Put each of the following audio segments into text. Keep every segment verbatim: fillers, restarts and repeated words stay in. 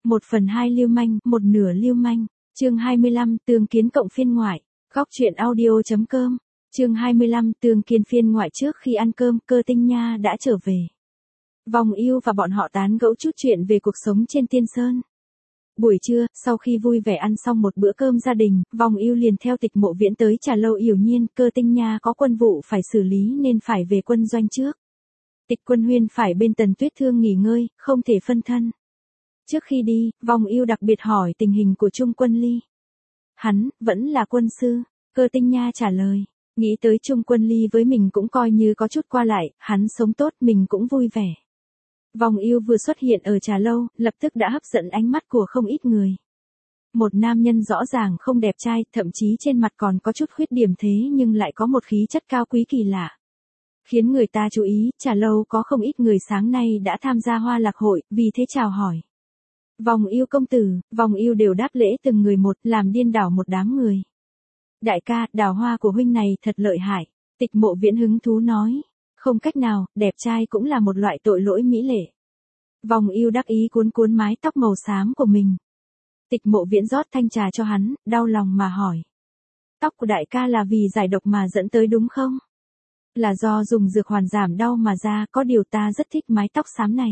Một phần hai lưu manh, một nửa lưu manh. Chương hai mươi lăm, tương kiến cộng phiên ngoại. Góc truyện audio.com. Chương hai mươi lăm, tương kiến phiên ngoại. Trước khi ăn cơm, Cơ Tinh Nha đã trở về. Vòng Yêu và bọn họ tán gẫu chút chuyện về cuộc sống trên Tiên Sơn. Buổi trưa, sau khi vui vẻ ăn xong một bữa cơm gia đình, Vòng Yêu liền theo Tịch Mộ Viễn tới trà lâu Yểu Nhiên. Cơ Tinh Nha có quân vụ phải xử lý nên phải về quân doanh trước. Tịch Quân Huyên phải bên Tần Tuyết Thương nghỉ ngơi, không thể phân thân. Trước khi đi, Vòng Yêu đặc biệt hỏi tình hình của Trung Quân Ly. Hắn, vẫn là quân sư. Cơ Tinh Nha trả lời. Nghĩ tới Trung Quân Ly với mình cũng coi như có chút qua lại, hắn sống tốt mình cũng vui vẻ. Vòng Yêu vừa xuất hiện ở trà lâu, lập tức đã hấp dẫn ánh mắt của không ít người. Một nam nhân rõ ràng không đẹp trai, thậm chí trên mặt còn có chút khuyết điểm thế nhưng lại có một khí chất cao quý kỳ lạ. Khiến người ta chú ý, trà lâu có không ít người sáng nay đã tham gia hoa lạc hội, vì thế chào hỏi. Vòng Yêu công tử, Vòng Yêu đều đáp lễ từng người một, làm điên đảo một đám người. Đại ca, đào hoa của huynh này thật lợi hại. Tịch Mộ Viễn hứng thú nói. Không cách nào, đẹp trai cũng là một loại tội lỗi mỹ lệ. Vòng Yêu đắc ý cuốn cuốn mái tóc màu xám của mình. Tịch Mộ Viễn rót thanh trà cho hắn, đau lòng mà hỏi. Tóc của đại ca là vì giải độc mà dẫn tới đúng không? Là do dùng dược hoàn giảm đau mà ra, có điều ta rất thích mái tóc xám này.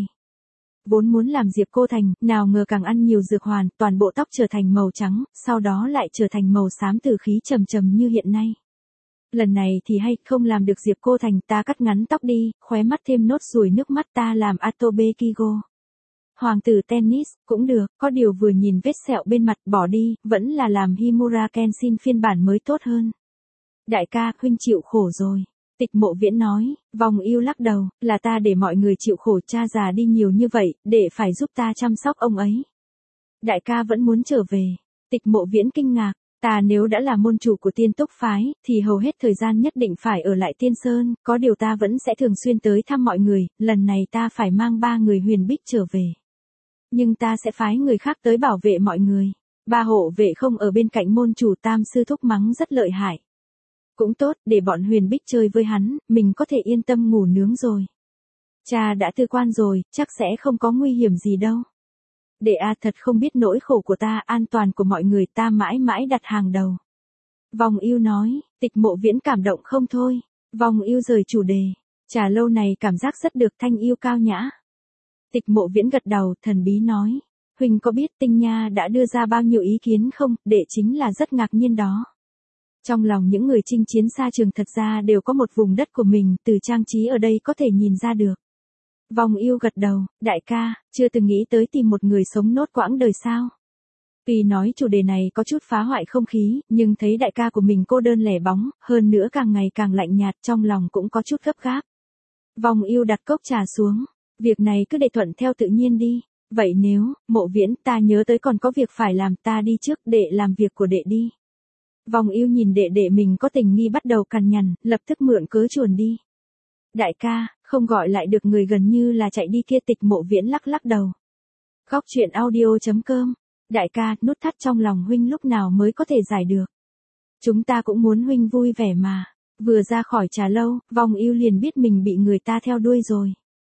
Vốn muốn làm Diệp Cô Thành, nào ngờ càng ăn nhiều dược hoàn, toàn bộ tóc trở thành màu trắng, sau đó lại trở thành màu xám tử khí trầm trầm như hiện nay. Lần này thì hay, không làm được Diệp Cô Thành, ta cắt ngắn tóc đi, khóe mắt thêm nốt ruồi nước mắt, ta làm Atobe Kigo. Hoàng tử tennis, cũng được, có điều vừa nhìn vết sẹo bên mặt, bỏ đi, vẫn là làm Himura Kenshin phiên bản mới tốt hơn. Đại ca, huynh chịu khổ rồi. Tịch Mộ Viễn nói. Vòng Yêu lắc đầu, là ta để mọi người chịu khổ, cha già đi nhiều như vậy, để phải giúp ta chăm sóc ông ấy. Đại ca vẫn muốn trở về. Tịch Mộ Viễn kinh ngạc, ta nếu đã là môn chủ của Tiên Túc phái, thì hầu hết thời gian nhất định phải ở lại Tiên Sơn, có điều ta vẫn sẽ thường xuyên tới thăm mọi người, lần này ta phải mang ba người huyền bích trở về. Nhưng ta sẽ phái người khác tới bảo vệ mọi người. Ba hộ vệ không ở bên cạnh môn chủ, Tam sư thúc mắng rất lợi hại. Cũng tốt, để bọn huyền bích chơi với hắn, mình có thể yên tâm ngủ nướng rồi. Cha đã tư quan rồi, chắc sẽ không có nguy hiểm gì đâu. Đệ a thật không biết nỗi khổ của ta, an toàn của mọi người ta mãi mãi đặt hàng đầu. Vòng Yêu nói. Tịch Mộ Viễn cảm động không thôi. Vòng Yêu rời chủ đề. Trà lâu này cảm giác rất được, thanh yêu cao nhã. Tịch Mộ Viễn gật đầu, thần bí nói. Huynh có biết Tinh Nha đã đưa ra bao nhiêu ý kiến không, đệ chính là rất ngạc nhiên đó. Trong lòng những người chinh chiến xa trường thật ra đều có một vùng đất của mình, từ trang trí ở đây có thể nhìn ra được. Vòng Yêu gật đầu, đại ca, chưa từng nghĩ tới tìm một người sống nốt quãng đời sao. Tuy nói chủ đề này có chút phá hoại không khí, nhưng thấy đại ca của mình cô đơn lẻ bóng, hơn nữa càng ngày càng lạnh nhạt, trong lòng cũng có chút gấp gáp. Vòng Yêu đặt cốc trà xuống, việc này cứ để thuận theo tự nhiên đi. Vậy nếu, Mộ Viễn, ta nhớ tới còn có việc phải làm, ta đi trước, đệ làm việc của đệ đi. Vòng Yêu nhìn đệ đệ mình có tình nghi bắt đầu cằn nhằn, lập tức mượn cớ chuồn đi. Đại ca, không gọi lại được người gần như là chạy đi kia. Tịch Mộ Viễn lắc lắc đầu. Góc truyện audio.com. Đại ca, nút thắt trong lòng huynh lúc nào mới có thể giải được. Chúng ta cũng muốn huynh vui vẻ mà. Vừa ra khỏi trà lâu, Vòng Yêu liền biết mình bị người ta theo đuôi rồi.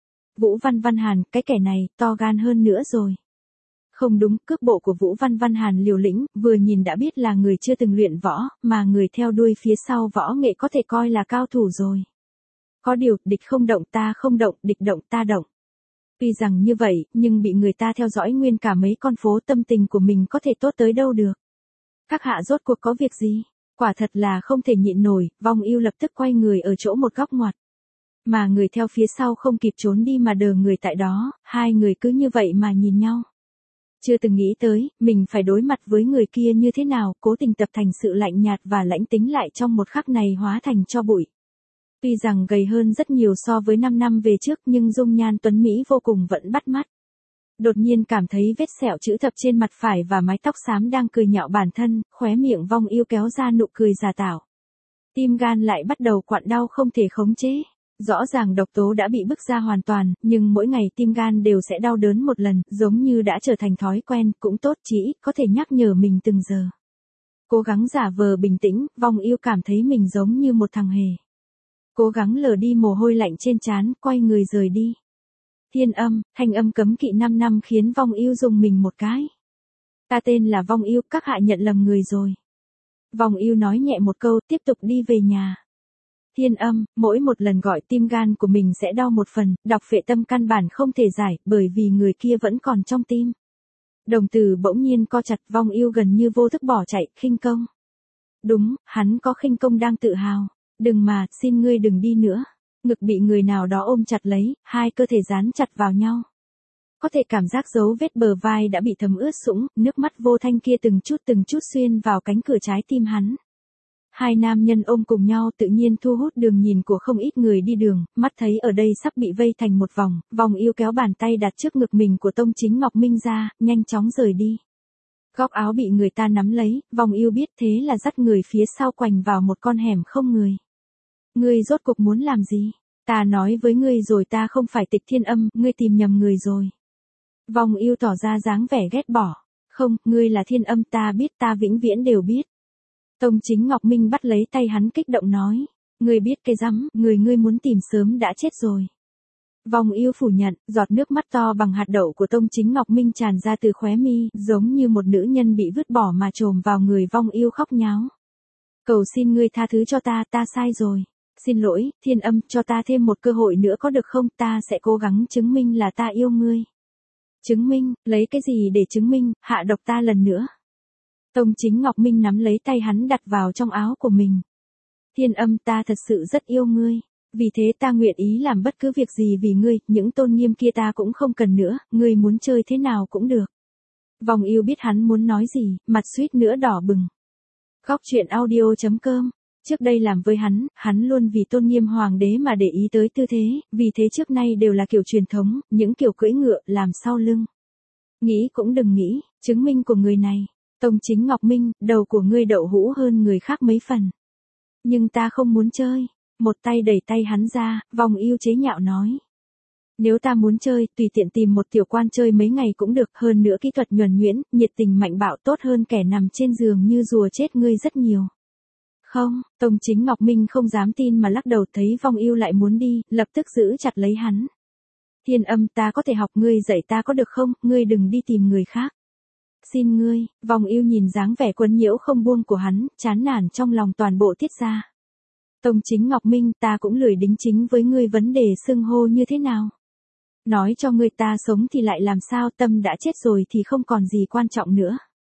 Vũ Văn Văn Hàn, cái kẻ này, to gan hơn nữa rồi. Không đúng, cước bộ của Vũ Văn Văn Hàn liều lĩnh, vừa nhìn đã biết là người chưa từng luyện võ, mà người theo đuôi phía sau võ nghệ có thể coi là cao thủ rồi. Có điều, địch không động ta không động, địch động ta động. Tuy rằng như vậy, nhưng bị người ta theo dõi nguyên cả mấy con phố, tâm tình của mình có thể tốt tới đâu được. Các hạ rốt cuộc có việc gì? Quả thật là không thể nhịn nổi, Vòng Yêu lập tức quay người ở chỗ một góc ngoặt. Mà người theo phía sau không kịp trốn đi mà đờ người tại đó, hai người cứ như vậy mà nhìn nhau. Chưa từng nghĩ tới, mình phải đối mặt với người kia như thế nào, cố tình tập thành sự lạnh nhạt và lãnh tính lại trong một khắc này hóa thành tro bụi. Tuy rằng gầy hơn rất nhiều so với năm năm về trước nhưng dung nhan tuấn Mỹ vô cùng vẫn bắt mắt. Đột nhiên cảm thấy vết sẹo chữ thập trên mặt phải và mái tóc xám đang cười nhạo bản thân, khóe miệng Vong Yêu kéo ra nụ cười giả tạo. Tim gan lại bắt đầu quặn đau không thể khống chế. Rõ ràng độc tố đã bị bức ra hoàn toàn, nhưng mỗi ngày tim gan đều sẽ đau đớn một lần, giống như đã trở thành thói quen, cũng tốt chỉ ít có thể nhắc nhở mình từng giờ. Cố gắng giả vờ bình tĩnh, Vong Yêu cảm thấy mình giống như một thằng hề. Cố gắng lờ đi mồ hôi lạnh trên trán, quay người rời đi. Thiên âm, thanh âm cấm kỵ năm năm khiến Vong Ưu dùng mình một cái. Ta tên là Vong Ưu, các hạ nhận lầm người rồi. Vong Ưu nói nhẹ một câu, tiếp tục đi về nhà. Thiên âm, mỗi một lần gọi tim gan của mình sẽ đau một phần, đọc phệ tâm căn bản không thể giải, bởi vì người kia vẫn còn trong tim. Đồng tử bỗng nhiên co chặt, Vong Ưu gần như vô thức bỏ chạy, khinh công. Đúng, hắn có khinh công đang tự hào. Đừng mà, xin ngươi đừng đi nữa. Ngực bị người nào đó ôm chặt lấy, hai cơ thể dán chặt vào nhau. Có thể cảm giác dấu vết bờ vai đã bị thấm ướt sũng, nước mắt vô thanh kia từng chút từng chút xuyên vào cánh cửa trái tim hắn. Hai nam nhân ôm cùng nhau tự nhiên thu hút đường nhìn của không ít người đi đường, mắt thấy ở đây sắp bị vây thành một vòng, Vong Ưu kéo bàn tay đặt trước ngực mình của Tông Chính Ngọc Minh ra, nhanh chóng rời đi. Góc áo bị người ta nắm lấy, Vong Ưu biết thế là dắt người phía sau quành vào một con hẻm không người. Ngươi rốt cuộc muốn làm gì? Ta nói với ngươi rồi, ta không phải Tịch Thiên Âm, ngươi tìm nhầm người rồi. Vong Ưu tỏ ra dáng vẻ ghét bỏ. Không, ngươi là Thiên Âm, ta biết, ta vĩnh viễn đều biết. Tông Chính Ngọc Minh bắt lấy tay hắn kích động nói. Ngươi biết cái rắm, người ngươi muốn tìm sớm đã chết rồi. Vong Ưu phủ nhận, giọt nước mắt to bằng hạt đậu của Tông Chính Ngọc Minh tràn ra từ khóe mi, giống như một nữ nhân bị vứt bỏ mà trồm vào người Vong Ưu khóc nháo. Cầu xin ngươi tha thứ cho ta, ta sai rồi. Xin lỗi, Thiên Âm, cho ta thêm một cơ hội nữa có được không, ta sẽ cố gắng chứng minh là ta yêu ngươi. Chứng minh, lấy cái gì để chứng minh, hạ độc ta lần nữa. Tông Chính Ngọc Minh nắm lấy tay hắn đặt vào trong áo của mình. Thiên Âm, ta thật sự rất yêu ngươi. Vì thế ta nguyện ý làm bất cứ việc gì vì ngươi, những tôn nghiêm kia ta cũng không cần nữa, ngươi muốn chơi thế nào cũng được. Vong Ưu biết hắn muốn nói gì, mặt suýt nữa đỏ bừng. Góc truyện audio chấm com. Trước đây làm với hắn, hắn luôn vì tôn nghiêm hoàng đế mà để ý tới tư thế, vì thế trước nay đều là kiểu truyền thống, những kiểu cưỡi ngựa, làm sau lưng. Nghĩ cũng đừng nghĩ, chứng minh của người này. Tông Chính Ngọc Minh, đầu của ngươi đậu hũ hơn người khác mấy phần. Nhưng ta không muốn chơi. Một tay đẩy tay hắn ra, Vong Ưu chế nhạo nói. Nếu ta muốn chơi, tùy tiện tìm một tiểu quan chơi mấy ngày cũng được, hơn nữa kỹ thuật nhuần nhuyễn, nhiệt tình mạnh bạo tốt hơn kẻ nằm trên giường như rùa chết ngươi rất nhiều. Không, Tông Chính Ngọc Minh không dám tin mà lắc đầu, thấy Vong Ưu lại muốn đi, lập tức giữ chặt lấy hắn. Thiên Âm, ta có thể học ngươi dạy ta có được không, ngươi đừng đi tìm người khác. Xin ngươi, Vong Ưu nhìn dáng vẻ quấn nhiễu không buông của hắn, chán nản trong lòng toàn bộ tiết ra. Tông Chính Ngọc Minh, ta cũng lười đính chính với ngươi vấn đề xưng hô như thế nào. Nói cho ngươi ta sống thì lại làm sao, tâm đã chết rồi thì không còn gì quan trọng nữa.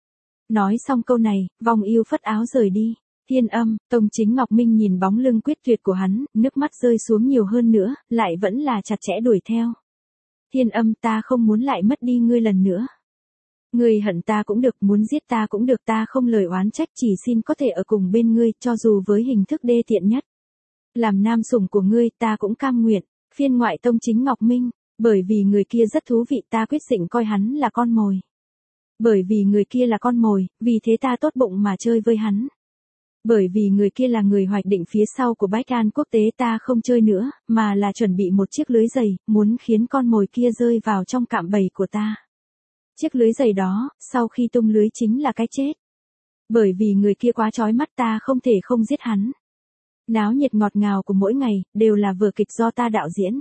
Nói xong câu này, Vong Ưu phất áo rời đi. Thiên Âm, Tông Chính Ngọc Minh nhìn bóng lưng quyết tuyệt của hắn, nước mắt rơi xuống nhiều hơn nữa, lại vẫn là chặt chẽ đuổi theo. Thiên Âm, ta không muốn lại mất đi ngươi lần nữa. Ngươi hận ta cũng được, muốn giết ta cũng được, ta không lời oán trách, chỉ xin có thể ở cùng bên ngươi, cho dù với hình thức đê tiện nhất. Làm nam sủng của ngươi, ta cũng cam nguyện. Phiên ngoại Tông Chính Ngọc Minh, bởi vì người kia rất thú vị, ta quyết định coi hắn là con mồi. Bởi vì người kia là con mồi, vì thế ta tốt bụng mà chơi với hắn. Bởi vì người kia là người hoạch định phía sau của Bách An quốc tế, ta không chơi nữa, mà là chuẩn bị một chiếc lưới dày, muốn khiến con mồi kia rơi vào trong cạm bẫy của ta. Chiếc lưới dày đó, sau khi tung lưới chính là cái chết. Bởi vì người kia quá chói mắt, ta không thể không giết hắn. Náo nhiệt ngọt ngào của mỗi ngày, đều là vở kịch do ta đạo diễn.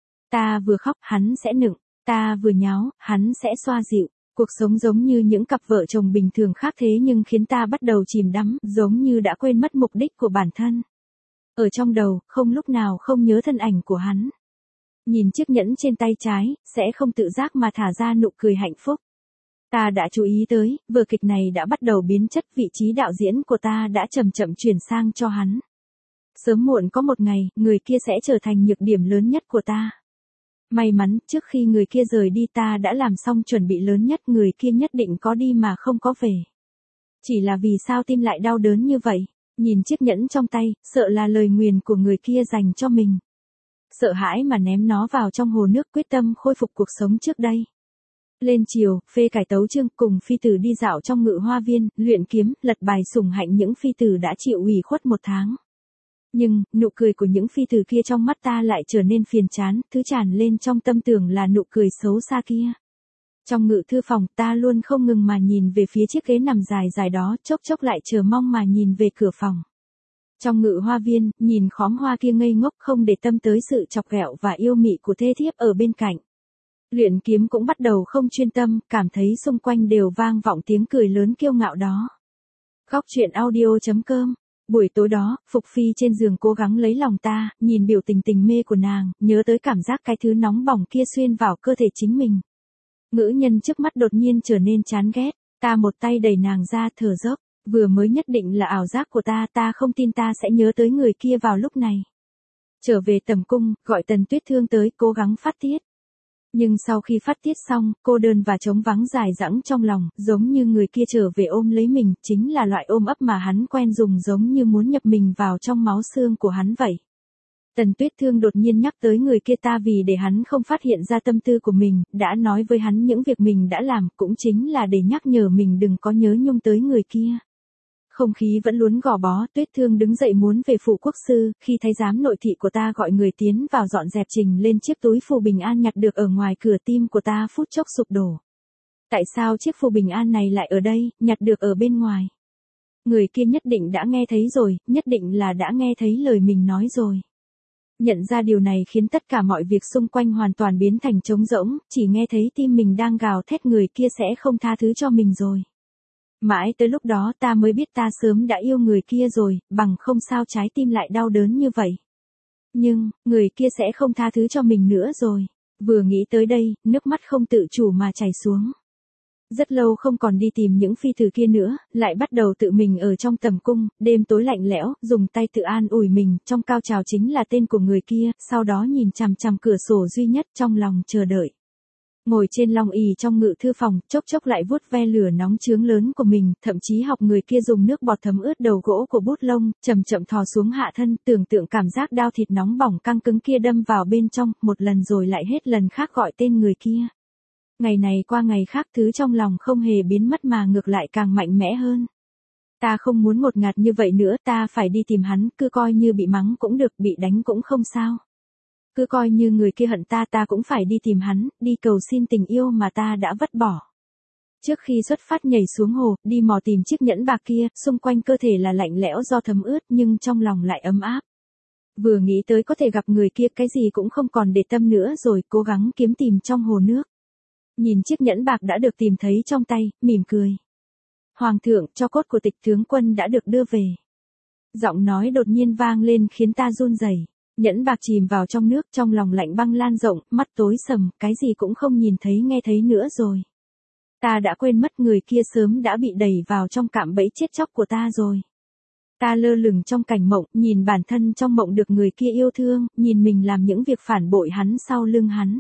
Ta vừa khóc, hắn sẽ nựng. Ta vừa nháo, hắn sẽ xoa dịu. Cuộc sống giống như những cặp vợ chồng bình thường khác, thế nhưng khiến ta bắt đầu chìm đắm, giống như đã quên mất mục đích của bản thân. Ở trong đầu, không lúc nào không nhớ thân ảnh của hắn. Nhìn chiếc nhẫn trên tay trái, sẽ không tự giác mà thả ra nụ cười hạnh phúc. Ta đã chú ý tới, vở kịch này đã bắt đầu biến chất, vị trí đạo diễn của ta đã chậm chậm chuyển sang cho hắn. Sớm muộn có một ngày, người kia sẽ trở thành nhược điểm lớn nhất của ta. May mắn, trước khi người kia rời đi ta đã làm xong chuẩn bị lớn nhất, người kia nhất định có đi mà không có về. Chỉ là vì sao tim lại đau đớn như vậy, nhìn chiếc nhẫn trong tay, sợ là lời nguyền của người kia dành cho mình. Sợ hãi mà ném nó vào trong hồ nước, quyết tâm khôi phục cuộc sống trước đây. Lên chiều, phê cải tấu chương cùng phi tử đi dạo trong ngự hoa viên, luyện kiếm, lật bài sủng hạnh những phi tử đã chịu ủy khuất một tháng. Nhưng, nụ cười của những phi tử kia trong mắt ta lại trở nên phiền chán, thứ tràn lên trong tâm tưởng là nụ cười xấu xa kia. Trong ngự thư phòng, ta luôn không ngừng mà nhìn về phía chiếc ghế nằm dài dài đó, chốc chốc lại chờ mong mà nhìn về cửa phòng. Trong ngự hoa viên, nhìn khóm hoa kia ngây ngốc không để tâm tới sự chọc ghẹo và yêu mị của thê thiếp ở bên cạnh. Luyện kiếm cũng bắt đầu không chuyên tâm, cảm thấy xung quanh đều vang vọng tiếng cười lớn kiêu ngạo đó. Góc truyện audio chấm com. Buổi tối đó, Phục Phi trên giường cố gắng lấy lòng ta, nhìn biểu tình tình mê của nàng, nhớ tới cảm giác cái thứ nóng bỏng kia xuyên vào cơ thể chính mình. Ngữ nhân trước mắt đột nhiên trở nên chán ghét, ta một tay đẩy nàng ra thở dốc, vừa mới nhất định là ảo giác của ta, ta không tin ta sẽ nhớ tới người kia vào lúc này. Trở về tầm cung, gọi Tần Tuyết Thương tới, cố gắng phát tiết. Nhưng sau khi phát tiết xong, cô đơn và trống vắng dài dẳng trong lòng, giống như người kia trở về ôm lấy mình, chính là loại ôm ấp mà hắn quen dùng, giống như muốn nhập mình vào trong máu xương của hắn vậy. Tần Tuyết Thương đột nhiên nhắc tới người kia, ta vì để hắn không phát hiện ra tâm tư của mình, đã nói với hắn những việc mình đã làm, cũng chính là để nhắc nhở mình đừng có nhớ nhung tới người kia. Không khí vẫn luôn gò bó, Tuyết Thương đứng dậy muốn về phủ quốc sư, khi thái giám nội thị của ta gọi người tiến vào dọn dẹp trình lên chiếc túi phù bình an nhặt được ở ngoài cửa, tim của ta phút chốc sụp đổ. Tại sao chiếc phù bình an này lại ở đây, nhặt được ở bên ngoài? Người kia nhất định đã nghe thấy rồi, nhất định là đã nghe thấy lời mình nói rồi. Nhận ra điều này khiến tất cả mọi việc xung quanh hoàn toàn biến thành trống rỗng, chỉ nghe thấy tim mình đang gào thét người kia sẽ không tha thứ cho mình rồi. Mãi tới lúc đó ta mới biết ta sớm đã yêu người kia rồi, bằng không sao trái tim lại đau đớn như vậy. Nhưng, người kia sẽ không tha thứ cho mình nữa rồi. Vừa nghĩ tới đây, nước mắt không tự chủ mà chảy xuống. Rất lâu không còn đi tìm những phi tử kia nữa, lại bắt đầu tự mình ở trong tầm cung, đêm tối lạnh lẽo, dùng tay tự an ủi mình, trong cao trào chính là tên của người kia, sau đó nhìn chằm chằm cửa sổ duy nhất trong lòng chờ đợi. Ngồi trên long ỷ trong ngự thư phòng, chốc chốc lại vuốt ve lửa nóng chướng lớn của mình, thậm chí học người kia dùng nước bọt thấm ướt đầu gỗ của bút lông, chậm chậm thò xuống hạ thân, tưởng tượng cảm giác đao thịt nóng bỏng căng cứng kia đâm vào bên trong, một lần rồi lại hết lần khác gọi tên người kia. Ngày này qua ngày khác, thứ trong lòng không hề biến mất mà ngược lại càng mạnh mẽ hơn. Ta không muốn ngột ngạt như vậy nữa, ta phải đi tìm hắn, cứ coi như bị mắng cũng được, bị đánh cũng không sao. Cứ coi như người kia hận ta, ta cũng phải đi tìm hắn, đi cầu xin tình yêu mà ta đã vứt bỏ. Trước khi xuất phát nhảy xuống hồ, đi mò tìm chiếc nhẫn bạc kia, xung quanh cơ thể là lạnh lẽo do thấm ướt nhưng trong lòng lại ấm áp. Vừa nghĩ tới có thể gặp người kia, cái gì cũng không còn để tâm nữa rồi, cố gắng kiếm tìm trong hồ nước. Nhìn chiếc nhẫn bạc đã được tìm thấy trong tay, mỉm cười. Hoàng thượng, tro cốt của Tịch tướng quân đã được đưa về. Giọng nói đột nhiên vang lên khiến ta run rẩy. Nhẫn bạc chìm vào trong nước, trong lòng lạnh băng lan rộng, mắt tối sầm, cái gì cũng không nhìn thấy nghe thấy nữa rồi. Ta đã quên mất người kia sớm đã bị đẩy vào trong cạm bẫy chết chóc của ta rồi. Ta lơ lửng trong cảnh mộng, nhìn bản thân trong mộng được người kia yêu thương, nhìn mình làm những việc phản bội hắn sau lưng hắn.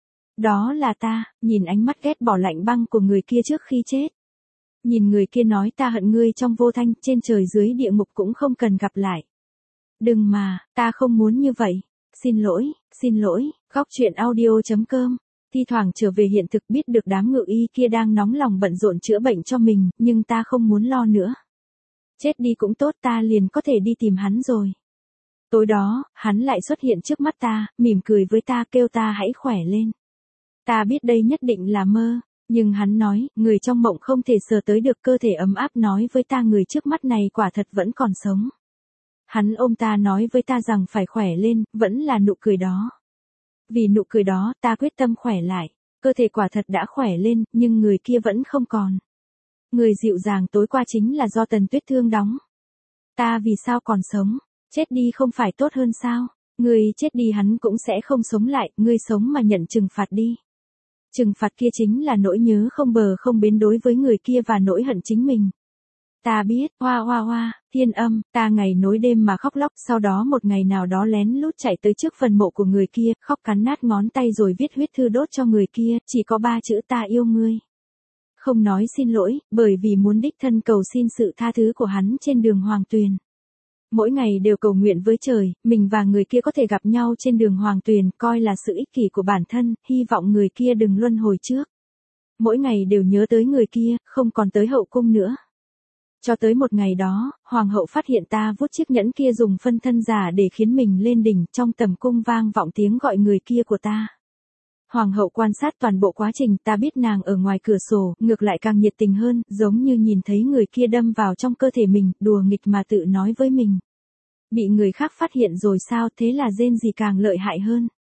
Đó là ta, nhìn ánh mắt ghét bỏ lạnh băng của người kia trước khi chết. Nhìn người kia nói ta hận ngươi trong vô thanh, trên trời dưới địa ngục cũng không cần gặp lại. Đừng mà, ta không muốn như vậy. Xin lỗi, xin lỗi, góc truyện audio chấm com. Thi thoảng trở về hiện thực biết được đám ngự y kia đang nóng lòng bận rộn chữa bệnh cho mình, nhưng ta không muốn lo nữa. Chết đi cũng tốt, ta liền có thể đi tìm hắn rồi. Tối đó, hắn lại xuất hiện trước mắt ta, mỉm cười với ta kêu ta hãy khỏe lên. Ta biết đây nhất định là mơ, nhưng hắn nói, người trong mộng không thể sờ tới được cơ thể ấm áp, nói với ta người trước mắt này quả thật vẫn còn sống. Hắn ôm ta nói với ta rằng phải khỏe lên, vẫn là nụ cười đó. Vì nụ cười đó, ta quyết tâm khỏe lại. Cơ thể quả thật đã khỏe lên, nhưng người kia vẫn không còn. Người dịu dàng tối qua chính là do Tần Tuyết Thương đóng. Ta vì sao còn sống? Chết đi không phải tốt hơn sao? Người chết đi hắn cũng sẽ không sống lại, ngươi sống mà nhận trừng phạt đi. Trừng phạt kia chính là nỗi nhớ không bờ không bến đối với người kia và nỗi hận chính mình. Ta biết, hoa hoa hoa, thiên âm, ta ngày nối đêm mà khóc lóc, sau đó một ngày nào đó lén lút chạy tới trước phần mộ của người kia, khóc cắn nát ngón tay rồi viết huyết thư đốt cho người kia, chỉ có ba chữ ta yêu ngươi. Không nói xin lỗi, bởi vì muốn đích thân cầu xin sự tha thứ của hắn trên đường Hoàng Tuyền. Mỗi ngày đều cầu nguyện với trời, mình và người kia có thể gặp nhau trên đường Hoàng Tuyền, coi là sự ích kỷ của bản thân, hy vọng người kia đừng luân hồi trước. Mỗi ngày đều nhớ tới người kia, không còn tới hậu cung nữa. Cho tới một ngày đó, hoàng hậu phát hiện ta vuốt chiếc nhẫn kia dùng phân thân giả để khiến mình lên đỉnh, trong tầm cung vang vọng tiếng gọi người kia của ta. Hoàng hậu quan sát toàn bộ quá trình, ta biết nàng ở ngoài cửa sổ, ngược lại càng nhiệt tình hơn, giống như nhìn thấy người kia đâm vào trong cơ thể mình, đùa nghịch mà tự nói với mình. Bị người khác phát hiện rồi sao, thế là rên gì càng lợi hại hơn.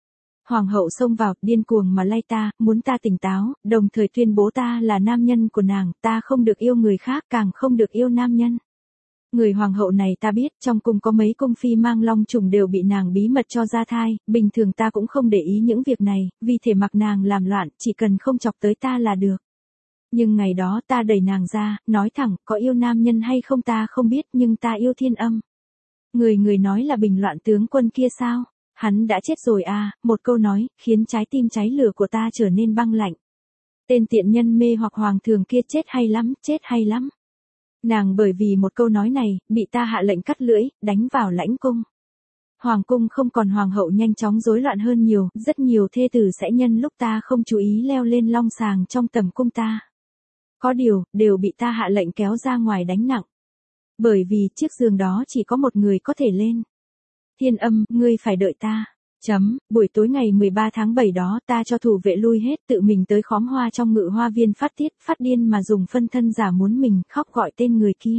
Hoàng hậu xông vào, điên cuồng mà lay ta, muốn ta tỉnh táo, đồng thời tuyên bố ta là nam nhân của nàng, ta không được yêu người khác, càng không được yêu nam nhân. Người hoàng hậu này ta biết, trong cung có mấy cung phi mang long trùng đều bị nàng bí mật cho ra thai, bình thường ta cũng không để ý những việc này, vì thể mặc nàng làm loạn, chỉ cần không chọc tới ta là được. Nhưng ngày đó ta đẩy nàng ra, nói thẳng, có yêu nam nhân hay không ta không biết, nhưng ta yêu Thiên Âm. Người người nói là Bình Loạn tướng quân kia sao? Hắn đã chết rồi à, một câu nói, khiến trái tim cháy lửa của ta trở nên băng lạnh. Tên tiện nhân mê hoặc hoàng thường kia chết hay lắm, chết hay lắm. Nàng bởi vì một câu nói này, bị ta hạ lệnh cắt lưỡi, đánh vào lãnh cung. Hoàng cung không còn hoàng hậu nhanh chóng rối loạn hơn nhiều, rất nhiều thê tử sẽ nhân lúc ta không chú ý leo lên long sàng trong tầm cung ta. Có điều, đều bị ta hạ lệnh kéo ra ngoài đánh nặng. Bởi vì chiếc giường đó chỉ có một người có thể lên. Thiên Âm, ngươi phải đợi ta. Chấm, buổi tối ngày mười ba tháng bảy đó ta cho thủ vệ lui hết, tự mình tới khóm hoa trong ngự hoa viên phát tiết, phát điên mà dùng phân thân giả muốn mình khóc gọi tên người kia.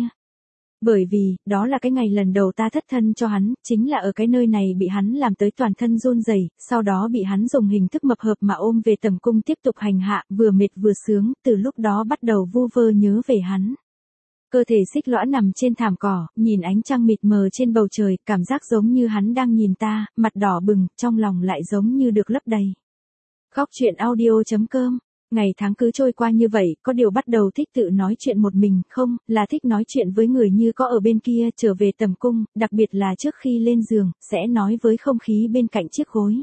Bởi vì, đó là cái ngày lần đầu ta thất thân cho hắn, chính là ở cái nơi này bị hắn làm tới toàn thân run rẩy, sau đó bị hắn dùng hình thức mập hợp mà ôm về tầm cung tiếp tục hành hạ, vừa mệt vừa sướng, từ lúc đó bắt đầu vu vơ nhớ về hắn. Cơ thể xích lõa nằm trên thảm cỏ, nhìn ánh trăng mịt mờ trên bầu trời, cảm giác giống như hắn đang nhìn ta, mặt đỏ bừng, trong lòng lại giống như được lấp đầy. Góc truyện audio chấm com. Ngày tháng cứ trôi qua như vậy, có điều bắt đầu thích tự nói chuyện một mình, không, là thích nói chuyện với người như có ở bên kia, trở về tầm cung, đặc biệt là trước khi lên giường, sẽ nói với không khí bên cạnh chiếc gối.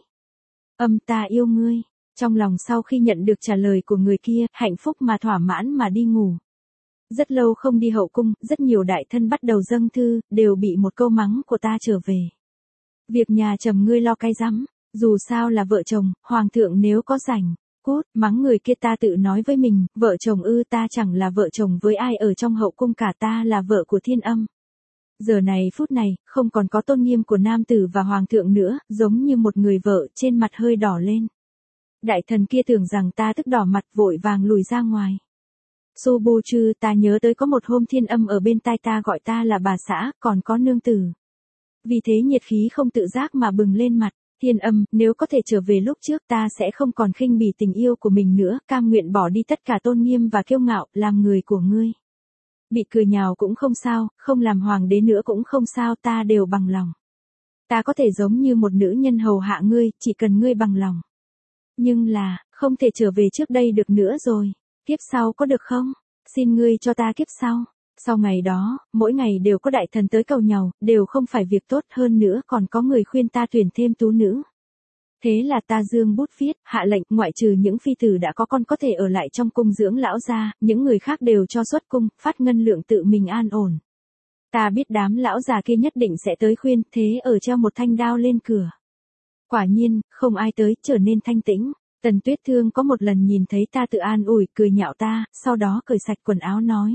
Âm ta yêu ngươi. Trong lòng sau khi nhận được trả lời của người kia, hạnh phúc mà thỏa mãn mà đi ngủ. Rất lâu không đi hậu cung, rất nhiều đại thân bắt đầu dâng thư, đều bị một câu mắng của ta trở về. Việc nhà trầm ngươi lo cái rắm, dù sao là vợ chồng, hoàng thượng nếu có rảnh, cút, mắng người kia ta tự nói với mình, vợ chồng ư ta chẳng là vợ chồng với ai ở trong hậu cung cả, ta là vợ của Thiên Âm. Giờ này phút này, không còn có tôn nghiêm của nam tử và hoàng thượng nữa, giống như một người vợ, trên mặt hơi đỏ lên. Đại thần kia tưởng rằng ta tức đỏ mặt vội vàng lùi ra ngoài. Su Bu Trư, ta nhớ tới có một hôm Thiên Âm ở bên tai ta gọi ta là bà xã, còn có nương tử. Vì thế nhiệt khí không tự giác mà bừng lên mặt. Thiên Âm, nếu có thể trở về lúc trước ta sẽ không còn khinh bỉ tình yêu của mình nữa, cam nguyện bỏ đi tất cả tôn nghiêm và kiêu ngạo, làm người của ngươi. Bị cười nhào cũng không sao, không làm hoàng đế nữa cũng không sao, ta đều bằng lòng. Ta có thể giống như một nữ nhân hầu hạ ngươi, chỉ cần ngươi bằng lòng. Nhưng là, không thể trở về trước đây được nữa rồi. Kiếp sau có được không? Xin ngươi cho ta kiếp sau. Sau ngày đó, mỗi ngày đều có đại thần tới cầu nhàu, đều không phải việc tốt, hơn nữa còn có người khuyên ta tuyển thêm tú nữ. Thế là ta dương bút viết, hạ lệnh, ngoại trừ những phi tử đã có con có thể ở lại trong cung dưỡng lão gia, những người khác đều cho xuất cung, phát ngân lượng tự mình an ổn. Ta biết đám lão già kia nhất định sẽ tới khuyên, thế ở treo một thanh đao lên cửa. Quả nhiên, không ai tới, trở nên thanh tĩnh. Tần Tuyết Thương có một lần nhìn thấy ta tự an ủi, cười nhạo ta, sau đó cởi sạch quần áo nói.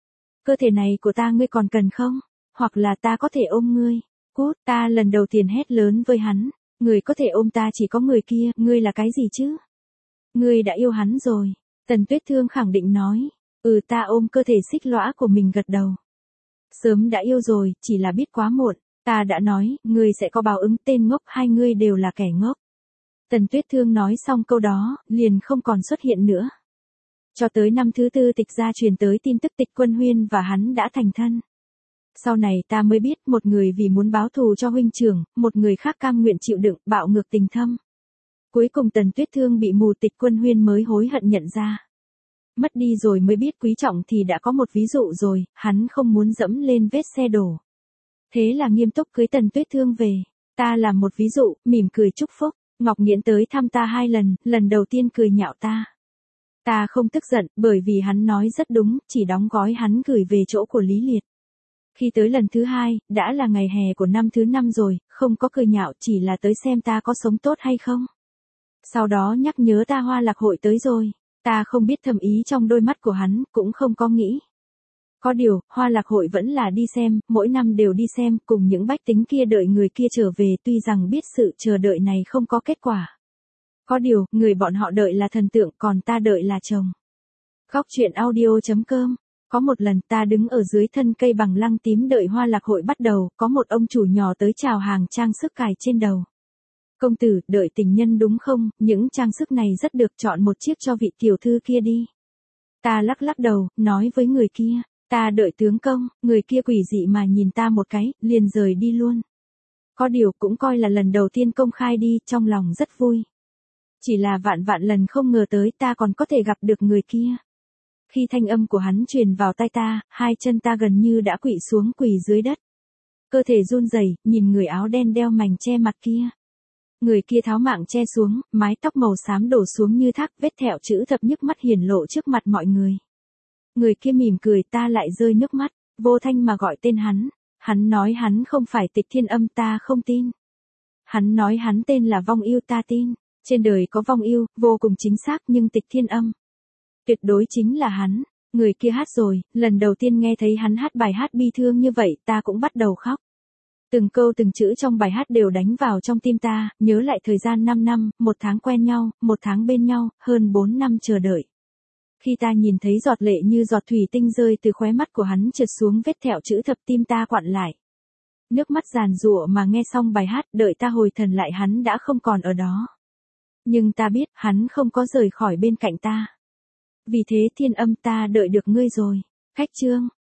Cơ thể này của ta ngươi còn cần không? Hoặc là ta có thể ôm ngươi. Cút, ta lần đầu tiên hét lớn với hắn. Người có thể ôm ta chỉ có người kia, ngươi là cái gì chứ? Ngươi đã yêu hắn rồi. Tần Tuyết Thương khẳng định nói. Ừ, ta ôm cơ thể xích lõa của mình gật đầu. Sớm đã yêu rồi, chỉ là biết quá muộn. Ta đã nói, ngươi sẽ có báo ứng, tên ngốc, hai ngươi đều là kẻ ngốc. Tần Tuyết Thương nói xong câu đó, liền không còn xuất hiện nữa. Cho tới năm thứ tư Tịch gia truyền tới tin tức Tịch Quân Huyên và hắn đã thành thân. Sau này ta mới biết một người vì muốn báo thù cho huynh trưởng, một người khác cam nguyện chịu đựng, bạo ngược tình thâm. Cuối cùng Tần Tuyết Thương bị mù, Tịch Quân Huyên mới hối hận nhận ra. Mất đi rồi mới biết quý trọng thì đã có một ví dụ rồi, hắn không muốn dẫm lên vết xe đổ. Thế là nghiêm túc cưới Tần Tuyết Thương về. Ta làm một ví dụ, mỉm cười chúc phúc. Ngọc Nghiễn tới thăm ta hai lần, lần đầu tiên cười nhạo ta. Ta không tức giận, bởi vì hắn nói rất đúng, chỉ đóng gói hắn gửi về chỗ của Lý Liệt. Khi tới lần thứ hai, đã là ngày hè của năm thứ năm rồi, không có cười nhạo, chỉ là tới xem ta có sống tốt hay không. Sau đó nhắc nhớ ta Hoa Lạc hội tới rồi, ta không biết thầm ý trong đôi mắt của hắn, cũng không có nghĩ. Có điều, Hoa Lạc hội vẫn là đi xem, mỗi năm đều đi xem, cùng những bách tính kia đợi người kia trở về, tuy rằng biết sự chờ đợi này không có kết quả. Có điều, người bọn họ đợi là thần tượng, còn ta đợi là chồng. Góc truyện audio chấm com. Có một lần ta đứng ở dưới thân cây bằng lăng tím đợi Hoa Lạc hội bắt đầu, có một ông chủ nhỏ tới chào hàng trang sức cài trên đầu. Công tử, đợi tình nhân đúng không, những trang sức này rất được, chọn một chiếc cho vị tiểu thư kia đi. Ta lắc lắc đầu, nói với người kia, ta đợi tướng công, người kia quỷ dị mà nhìn ta một cái, liền rời đi luôn. Có điều cũng coi là lần đầu tiên công khai đi, trong lòng rất vui. Chỉ là vạn vạn lần không ngờ tới ta còn có thể gặp được người kia. Khi thanh âm của hắn truyền vào tai ta, hai chân ta gần như đã quỵ xuống quỳ dưới đất. Cơ thể run rẩy, nhìn người áo đen đeo mảnh che mặt kia. Người kia tháo mạng che xuống, mái tóc màu xám đổ xuống như thác, vết thẹo chữ thập nhức mắt hiển lộ trước mặt mọi người. Người kia mỉm cười, ta lại rơi nước mắt, vô thanh mà gọi tên hắn. Hắn nói hắn không phải Tịch Thiên Âm, ta không tin. Hắn nói hắn tên là Vong Yêu, ta tin. Trên đời có Vong Yêu, vô cùng chính xác, nhưng Tịch Thiên Âm tuyệt đối chính là hắn. Người kia hát rồi, lần đầu tiên nghe thấy hắn hát bài hát bi thương như vậy, ta cũng bắt đầu khóc. Từng câu từng chữ trong bài hát đều đánh vào trong tim ta, nhớ lại thời gian năm năm, một tháng quen nhau, một tháng bên nhau, hơn bốn năm chờ đợi. Khi ta nhìn thấy giọt lệ như giọt thủy tinh rơi từ khóe mắt của hắn trượt xuống vết thẹo chữ thập, tim ta quặn lại. Nước mắt giàn giụa mà nghe xong bài hát, đợi ta hồi thần lại hắn đã không còn ở đó. Nhưng ta biết, hắn không có rời khỏi bên cạnh ta. Vì thế Thiên Âm, ta đợi được ngươi rồi. Khách chương.